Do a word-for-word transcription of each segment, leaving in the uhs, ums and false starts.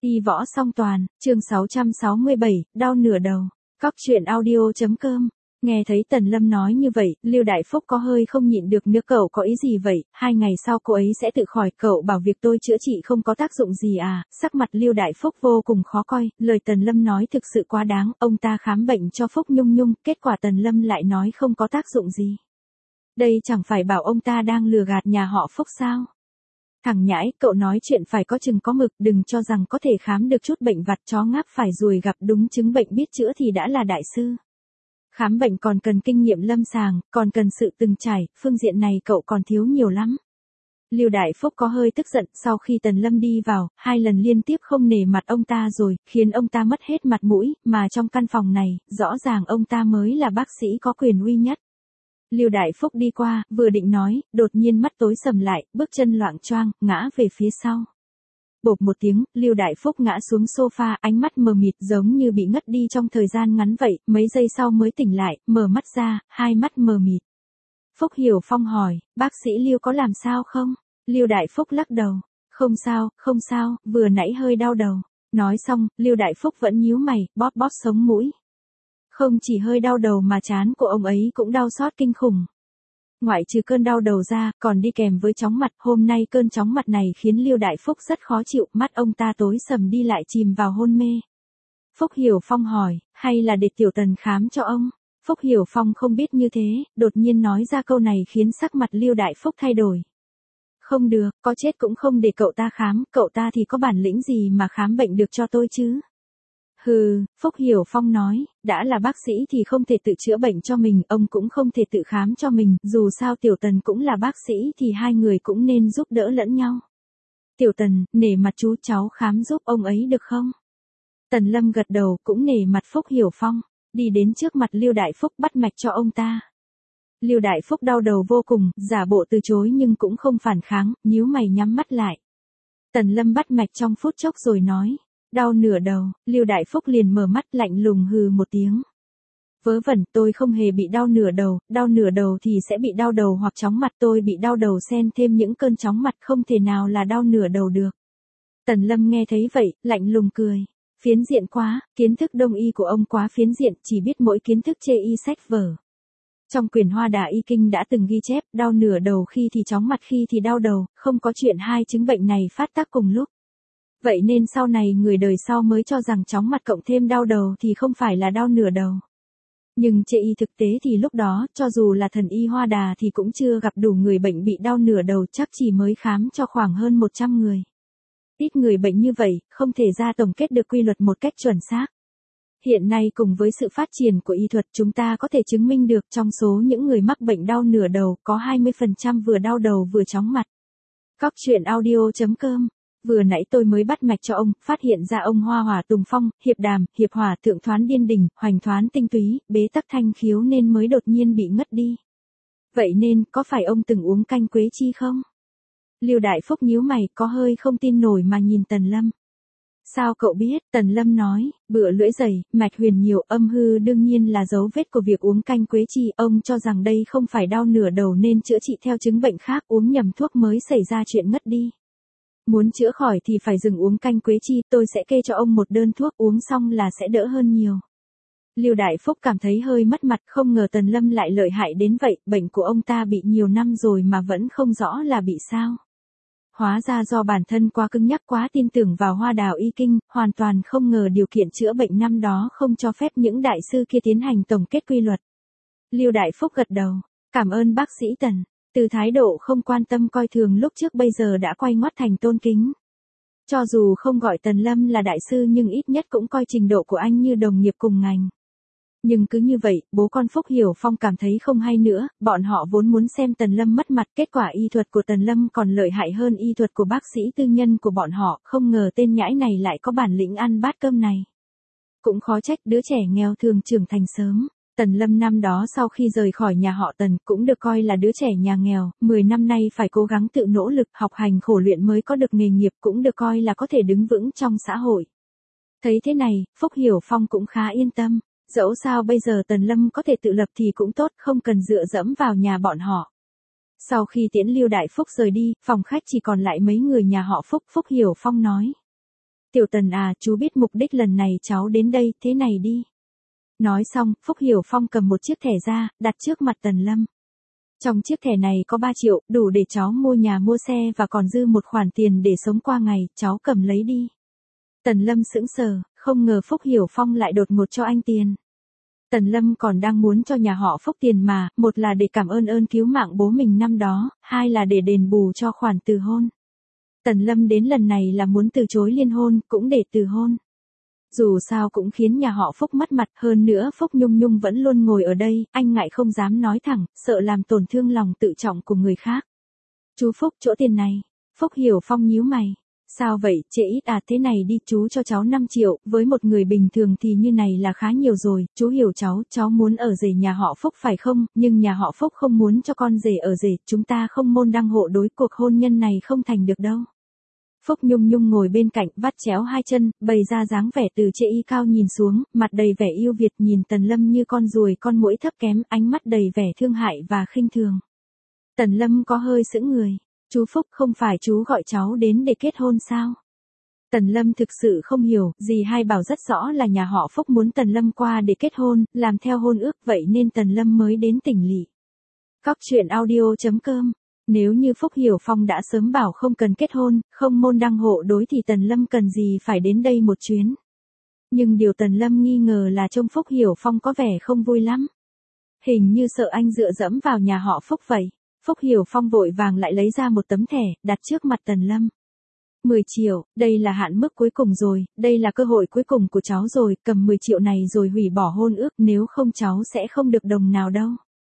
Y võ song toàn, chương sáu trăm sáu mươi bảy, đau nửa đầu. Cóc truyện audio.com. Nghe thấy Tần Lâm nói như vậy, Lưu Đại Phúc có hơi không nhịn được nữa. Cậu có ý gì vậy? Hai ngày sau cô ấy sẽ tự khỏi, cậu bảo việc tôi chữa trị không có tác dụng gì à? Sắc mặt Lưu Đại Phúc vô cùng khó coi, lời Tần Lâm nói thực sự quá đáng. Ông ta khám bệnh cho Phúc Nhung Nhung, kết quả Tần Lâm lại nói không có tác dụng gì. Đây chẳng phải bảo ông ta đang lừa gạt nhà họ Phúc sao? Thằng nhãi, cậu nói chuyện phải có chừng có mực, đừng cho rằng có thể khám được chút bệnh vặt chó ngáp phải ruồi gặp đúng chứng bệnh biết chữa thì đã là đại sư. Khám bệnh còn cần kinh nghiệm lâm sàng, còn cần sự từng trải, phương diện này cậu còn thiếu nhiều lắm. Lưu Đại Phúc có hơi tức giận, sau khi Tần Lâm đi vào, hai lần liên tiếp không nể mặt ông ta rồi, khiến ông ta mất hết mặt mũi, mà trong căn phòng này, rõ ràng ông ta mới là bác sĩ có quyền uy nhất. Lưu Đại Phúc đi qua, vừa định nói, đột nhiên mắt tối sầm lại, bước chân loạng choạng, ngã về phía sau. Bộp một tiếng, Lưu Đại Phúc ngã xuống sofa, ánh mắt mờ mịt giống như bị ngất đi trong thời gian ngắn vậy, mấy giây sau mới tỉnh lại, mở mắt ra, hai mắt mờ mịt. Phúc Hiểu Phong hỏi, bác sĩ Lưu có làm sao không? Lưu Đại Phúc lắc đầu, không sao, không sao, vừa nãy hơi đau đầu. Nói xong, Lưu Đại Phúc vẫn nhíu mày, bóp bóp sống mũi. Không chỉ hơi đau đầu mà trán của ông ấy cũng đau xót kinh khủng. Ngoại trừ cơn đau đầu ra, còn đi kèm với chóng mặt, hôm nay cơn chóng mặt này khiến Lưu Đại Phúc rất khó chịu, mắt ông ta tối sầm đi lại chìm vào hôn mê. Phúc Hiểu Phong hỏi, hay là để Tiểu Tần khám cho ông? Phúc Hiểu Phong không biết như thế, đột nhiên nói ra câu này khiến sắc mặt Lưu Đại Phúc thay đổi. Không được, có chết cũng không để cậu ta khám, cậu ta thì có bản lĩnh gì mà khám bệnh được cho tôi chứ? Hừ, Phúc Hiểu Phong nói, đã là bác sĩ thì không thể tự chữa bệnh cho mình, ông cũng không thể tự khám cho mình, dù sao Tiểu Tần cũng là bác sĩ thì hai người cũng nên giúp đỡ lẫn nhau. Tiểu Tần, nể mặt chú cháu khám giúp ông ấy được không? Tần Lâm gật đầu, cũng nể mặt Phúc Hiểu Phong, đi đến trước mặt Lưu Đại Phúc bắt mạch cho ông ta. Lưu Đại Phúc đau đầu vô cùng, giả bộ từ chối nhưng cũng không phản kháng, nhíu mày nhắm mắt lại. Tần Lâm bắt mạch trong phút chốc rồi nói. Đau nửa đầu, Lưu Đại Phúc liền mở mắt lạnh lùng hừ một tiếng. Vớ vẩn, tôi không hề bị đau nửa đầu, đau nửa đầu thì sẽ bị đau đầu hoặc chóng mặt, tôi bị đau đầu xen thêm những cơn chóng mặt không thể nào là đau nửa đầu được. Tần Lâm nghe thấy vậy, lạnh lùng cười. Phiến diện quá, kiến thức đông y của ông quá phiến diện, chỉ biết mỗi kiến thức chê y sách vở. Trong quyển Hoa Đà Y Kinh đã từng ghi chép, đau nửa đầu khi thì chóng mặt khi thì đau đầu, không có chuyện hai chứng bệnh này phát tác cùng lúc. Vậy nên sau này người đời sau mới cho rằng chóng mặt cộng thêm đau đầu thì không phải là đau nửa đầu. Nhưng chê y thực tế thì lúc đó, cho dù là thần y Hoa Đà thì cũng chưa gặp đủ người bệnh bị đau nửa đầu, chắc chỉ mới khám cho khoảng hơn một trăm người. Ít người bệnh như vậy, không thể ra tổng kết được quy luật một cách chuẩn xác. Hiện nay cùng với sự phát triển của y thuật chúng ta có thể chứng minh được trong số những người mắc bệnh đau nửa đầu có hai mươi phần trăm vừa đau đầu vừa chóng mặt. Cóc truyện audio.com. Vừa nãy tôi mới bắt mạch cho ông, phát hiện ra ông Hoa Hỏa Tùng Phong, Hiệp Đàm, Hiệp Hỏa Thượng Thoán Điên Đỉnh, Hoành Thoán Tinh Túy, Bế Tắc Thanh Khiếu nên mới đột nhiên bị ngất đi. Vậy nên, có phải ông từng uống canh quế chi không? Lưu Đại Phúc nhíu mày, có hơi không tin nổi mà nhìn Tần Lâm. Sao cậu biết? Tần Lâm nói, bựa lưỡi dày, mạch huyền nhiều, âm hư đương nhiên là dấu vết của việc uống canh quế chi. Ông cho rằng đây không phải đau nửa đầu nên chữa trị theo chứng bệnh khác, uống nhầm thuốc mới xảy ra chuyện ngất đi. Muốn chữa khỏi thì phải dừng uống canh quế chi, tôi sẽ kê cho ông một đơn thuốc uống xong là sẽ đỡ hơn nhiều. Lưu Đại Phúc cảm thấy hơi mất mặt, không ngờ Tần Lâm lại lợi hại đến vậy, bệnh của ông ta bị nhiều năm rồi mà vẫn không rõ là bị sao. Hóa ra do bản thân quá cứng nhắc quá tin tưởng vào Hoa Đà Y Kinh, hoàn toàn không ngờ điều kiện chữa bệnh năm đó không cho phép những đại sư kia tiến hành tổng kết quy luật. Lưu Đại Phúc gật đầu, cảm ơn bác sĩ Tần. Từ thái độ không quan tâm coi thường lúc trước bây giờ đã quay ngoắt thành tôn kính. Cho dù không gọi Tần Lâm là đại sư nhưng ít nhất cũng coi trình độ của anh như đồng nghiệp cùng ngành. Nhưng cứ như vậy, bố con Phúc Hiểu Phong cảm thấy không hay nữa, bọn họ vốn muốn xem Tần Lâm mất mặt, kết quả y thuật của Tần Lâm còn lợi hại hơn y thuật của bác sĩ tư nhân của bọn họ, không ngờ tên nhãi này lại có bản lĩnh ăn bát cơm này. Cũng khó trách đứa trẻ nghèo thường trưởng thành sớm. Tần Lâm năm đó sau khi rời khỏi nhà họ Tần cũng được coi là đứa trẻ nhà nghèo, mười năm nay phải cố gắng tự nỗ lực học hành khổ luyện mới có được nghề nghiệp, cũng được coi là có thể đứng vững trong xã hội. Thấy thế này, Phúc Hiểu Phong cũng khá yên tâm, dẫu sao bây giờ Tần Lâm có thể tự lập thì cũng tốt, không cần dựa dẫm vào nhà bọn họ. Sau khi tiễn Lưu Đại Phúc rời đi, phòng khách chỉ còn lại mấy người nhà họ Phúc. Phúc Hiểu Phong nói. Tiểu Tần à, chú biết mục đích lần này cháu đến đây, thế này đi. Nói xong, Phúc Hiểu Phong cầm một chiếc thẻ ra, đặt trước mặt Tần Lâm. Trong chiếc thẻ này có ba triệu, đủ để cháu mua nhà mua xe và còn dư một khoản tiền để sống qua ngày, cháu cầm lấy đi. Tần Lâm sững sờ, không ngờ Phúc Hiểu Phong lại đột ngột cho anh tiền. Tần Lâm còn đang muốn cho nhà họ Phúc tiền mà, một là để cảm ơn ơn cứu mạng bố mình năm đó, hai là để đền bù cho khoản từ hôn. Tần Lâm đến lần này là muốn từ chối liên hôn, cũng để từ hôn. Dù sao cũng khiến nhà họ Phúc mất mặt, hơn nữa Phúc Nhung Nhung vẫn luôn ngồi ở đây, anh ngại không dám nói thẳng, sợ làm tổn thương lòng tự trọng của người khác. Chú Phúc, chỗ tiền này. Phúc Hiểu Phong nhíu mày. Sao vậy, trễ ít à, thế này đi, chú cho cháu năm triệu, với một người bình thường thì như này là khá nhiều rồi, chú hiểu cháu, cháu muốn ở rể nhà họ Phúc phải không, nhưng nhà họ Phúc không muốn cho con rể ở rể, chúng ta không môn đăng hộ đối, cuộc hôn nhân này không thành được đâu. Phúc Nhung Nhung ngồi bên cạnh, vắt chéo hai chân, bày ra dáng vẻ từ trên y cao nhìn xuống, mặt đầy vẻ yêu Việt, nhìn Tần Lâm như con ruồi con muỗi thấp kém, ánh mắt đầy vẻ thương hại và khinh thường. Tần Lâm có hơi sững người. Chú Phúc, không phải chú gọi cháu đến để kết hôn sao? Tần Lâm thực sự không hiểu, dì hai bảo rất rõ là nhà họ Phúc muốn Tần Lâm qua để kết hôn, làm theo hôn ước, vậy nên Tần Lâm mới đến tỉnh lỵ. Cóc truyện audio chấm com. Nếu như Phúc Hiểu Phong đã sớm bảo không cần kết hôn, không môn đăng hộ đối thì Tần Lâm cần gì phải đến đây một chuyến. Nhưng điều Tần Lâm nghi ngờ là trông Phúc Hiểu Phong có vẻ không vui lắm. Hình như sợ anh dựa dẫm vào nhà họ Phúc vậy. Phúc Hiểu Phong vội vàng lại lấy ra một tấm thẻ, đặt trước mặt Tần Lâm. mười triệu, đây là hạn mức cuối cùng rồi, đây là cơ hội cuối cùng của cháu rồi, cầm mười triệu này rồi hủy bỏ hôn ước, nếu không cháu sẽ không được đồng nào đâu.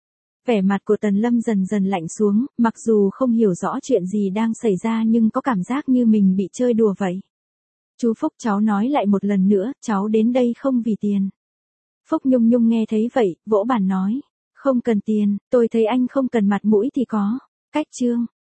Vẻ mặt của Tần Lâm dần dần lạnh xuống, mặc dù không hiểu rõ chuyện gì đang xảy ra nhưng có cảm giác như mình bị chơi đùa vậy. Chú Phúc, cháu nói lại một lần nữa, cháu đến đây không vì tiền. Phúc Nhung Nhung nghe thấy vậy, vỗ bàn nói. Không cần tiền, tôi thấy anh không cần mặt mũi thì có. Cách chương.